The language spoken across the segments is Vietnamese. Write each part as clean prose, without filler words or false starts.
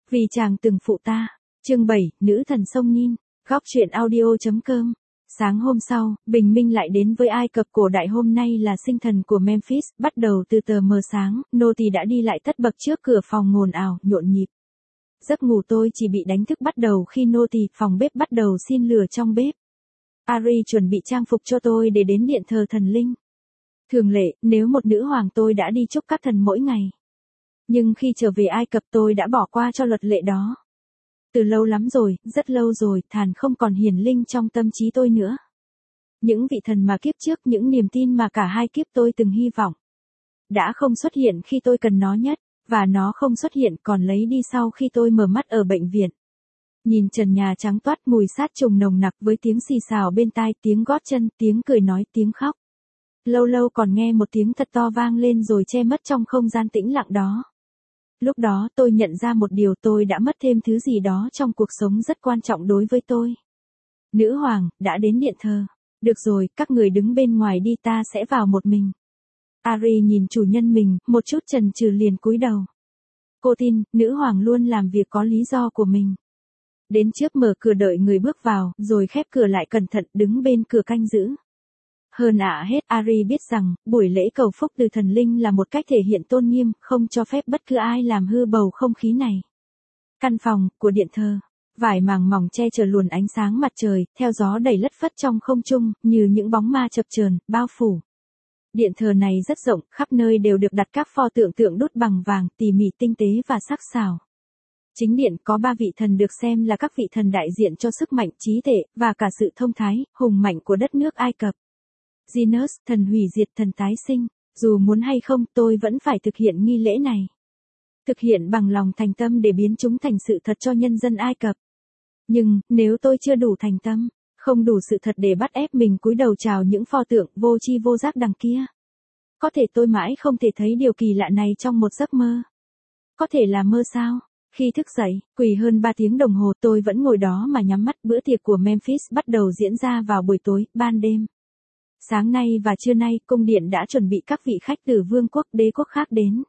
Vì chàng từng phụ ta. Chương 7, Nữ thần sông Nin. Góc truyện audio.com. Sáng hôm sau, bình minh lại đến với Ai Cập cổ đại. Hôm nay là sinh thần của Memphis. Bắt đầu từ tờ mờ sáng, nô tỳ đã đi lại tất bật trước cửa phòng ồn ào, nhộn nhịp. Giấc ngủ tôi chỉ bị đánh thức bắt đầu khi nô tỳ phòng bếp bắt đầu xin lửa trong bếp. Ari chuẩn bị trang phục cho tôi để đến điện thờ thần linh. Thường lệ, nếu một nữ hoàng tôi đã đi chúc các thần mỗi ngày. Nhưng khi trở về Ai Cập tôi đã bỏ qua cho luật lệ đó. Từ lâu lắm rồi, rất lâu rồi, Thàn không còn hiển linh trong tâm trí tôi nữa. Những vị thần mà kiếp trước, những niềm tin mà cả hai kiếp tôi từng hy vọng, đã không xuất hiện khi tôi cần nó nhất, và nó không xuất hiện còn lấy đi sau khi tôi mở mắt ở bệnh viện. Nhìn trần nhà trắng toát, mùi sát trùng nồng nặc với tiếng xì xào bên tai, tiếng gót chân, tiếng cười nói, tiếng khóc. Lâu lâu còn nghe một tiếng thật to vang lên rồi che mất trong không gian tĩnh lặng đó. Lúc đó tôi nhận ra một điều, tôi đã mất thêm thứ gì đó trong cuộc sống rất quan trọng đối với tôi. Nữ hoàng, đã đến điện thờ. Được rồi, các người đứng bên ngoài đi, ta sẽ vào một mình. Ari nhìn chủ nhân mình, một chút chần chừ liền cúi đầu. Cô tin, nữ hoàng luôn làm việc có lý do của mình. Đến trước mở cửa đợi người bước vào, rồi khép cửa lại cẩn thận đứng bên cửa canh giữ. Hơn hết, Ari biết rằng, buổi lễ cầu phúc từ thần linh là một cách thể hiện tôn nghiêm, không cho phép bất cứ ai làm hư bầu không khí này. Căn phòng của điện thờ, vải màng mỏng che chở luồn ánh sáng mặt trời, theo gió đẩy lất phất trong không trung, như những bóng ma chập chờn, bao phủ. Điện thờ này rất rộng, khắp nơi đều được đặt các pho tượng đúc bằng vàng, tỉ mỉ tinh tế và sắc sảo. Chính điện có 3 vị thần được xem là các vị thần đại diện cho sức mạnh, trí tuệ, và cả sự thông thái, hùng mạnh của đất nước Ai Cập. Zinus, thần hủy diệt, thần tái sinh. Dù muốn hay không, tôi vẫn phải thực hiện nghi lễ này. Thực hiện bằng lòng thành tâm để biến chúng thành sự thật cho nhân dân Ai Cập. Nhưng, nếu tôi chưa đủ thành tâm, không đủ sự thật để bắt ép mình cúi đầu chào những pho tượng vô tri vô giác đằng kia. Có thể tôi mãi không thể thấy điều kỳ lạ này trong một giấc mơ. Có thể là mơ sao? Khi thức dậy, quỳ hơn 3 tiếng đồng hồ tôi vẫn ngồi đó mà nhắm mắt. Bữa tiệc của Memphis bắt đầu diễn ra vào buổi tối, ban đêm. Sáng nay và trưa nay, cung điện đã chuẩn bị các vị khách từ vương quốc, đế quốc khác đến.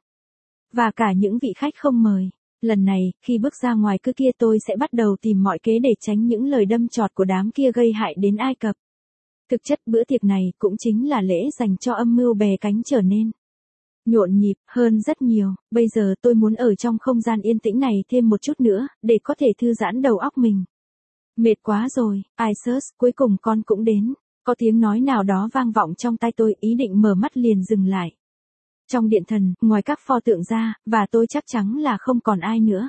Và cả những vị khách không mời. Lần này, khi bước ra ngoài cửa kia tôi sẽ bắt đầu tìm mọi kế để tránh những lời đâm chọt của đám kia gây hại đến Ai Cập. Thực chất bữa tiệc này cũng chính là lễ dành cho âm mưu bè cánh trở nên nhộn nhịp hơn rất nhiều. Bây giờ tôi muốn ở trong không gian yên tĩnh này thêm một chút nữa, để có thể thư giãn đầu óc mình. Mệt quá rồi, Isis, cuối cùng con cũng đến. Có tiếng nói nào đó vang vọng trong tai tôi, ý định mở mắt liền dừng lại. Trong điện thần, ngoài các pho tượng ra, và tôi chắc chắn là không còn ai nữa.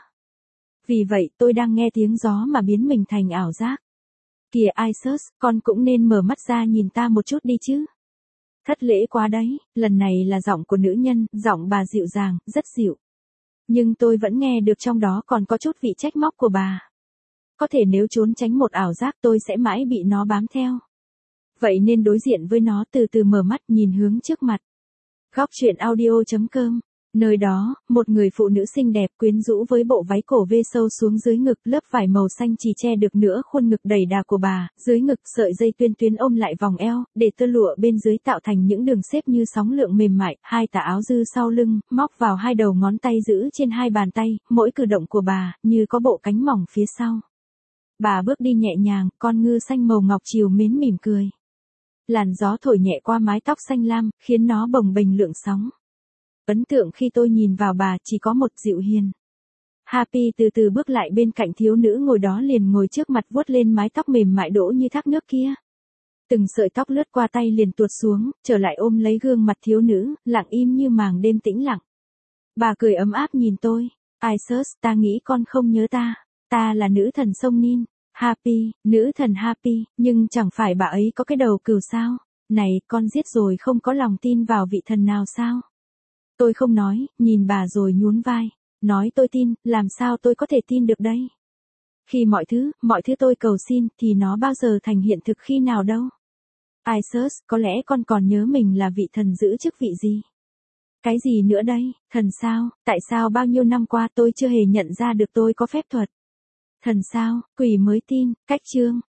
Vì vậy, tôi đang nghe tiếng gió mà biến mình thành ảo giác. Kìa Isis, con cũng nên mở mắt ra nhìn ta một chút đi chứ. Thất lễ quá đấy, lần này là giọng của nữ nhân, giọng bà dịu dàng, rất dịu. Nhưng tôi vẫn nghe được trong đó còn có chút vị trách móc của bà. Có thể nếu trốn tránh một ảo giác tôi sẽ mãi bị nó bám theo. Vậy nên đối diện với nó, từ từ mở mắt nhìn hướng trước mặt. Góc truyện audio.com. Nơi đó, một người phụ nữ xinh đẹp quyến rũ với bộ váy cổ vê sâu xuống dưới ngực, lớp vải màu xanh chỉ che được nửa khuôn ngực đầy đà của bà, dưới ngực sợi dây tuyên tuyến ôm lại vòng eo, để tơ lụa bên dưới tạo thành những đường xếp như sóng lượng mềm mại, hai tà áo dư sau lưng, móc vào hai đầu ngón tay giữ trên hai bàn tay, mỗi cử động của bà, như có bộ cánh mỏng phía sau. Bà bước đi nhẹ nhàng, con ngư xanh màu ngọc trìu mến mỉm cười. Làn gió thổi nhẹ qua mái tóc xanh lam, khiến nó bồng bềnh lượn sóng. Ấn tượng khi tôi nhìn vào bà chỉ có một, dịu hiền. Happy từ từ bước lại bên cạnh thiếu nữ ngồi đó, liền ngồi trước mặt vuốt lên mái tóc mềm mại đổ như thác nước kia. Từng sợi tóc lướt qua tay liền tuột xuống, trở lại ôm lấy gương mặt thiếu nữ, lặng im như màng đêm tĩnh lặng. Bà cười ấm áp nhìn tôi. Isis, ta nghĩ con không nhớ ta. Ta là nữ thần sông Nin. Happy, nữ thần Happy, nhưng chẳng phải bà ấy có cái đầu cừu sao? Này, con giết rồi không có lòng tin vào vị thần nào sao? Tôi không nói, nhìn bà rồi nhún vai. Nói tôi tin, làm sao tôi có thể tin được đây? Khi mọi thứ tôi cầu xin, thì nó bao giờ thành hiện thực khi nào đâu? Isis, có lẽ con còn nhớ mình là vị thần giữ chức vị gì? Cái gì nữa đây? Thần sao? Tại sao bao nhiêu năm qua tôi chưa hề nhận ra được tôi có phép thuật? Thần sao? Quỷ mới tin. Cách chương.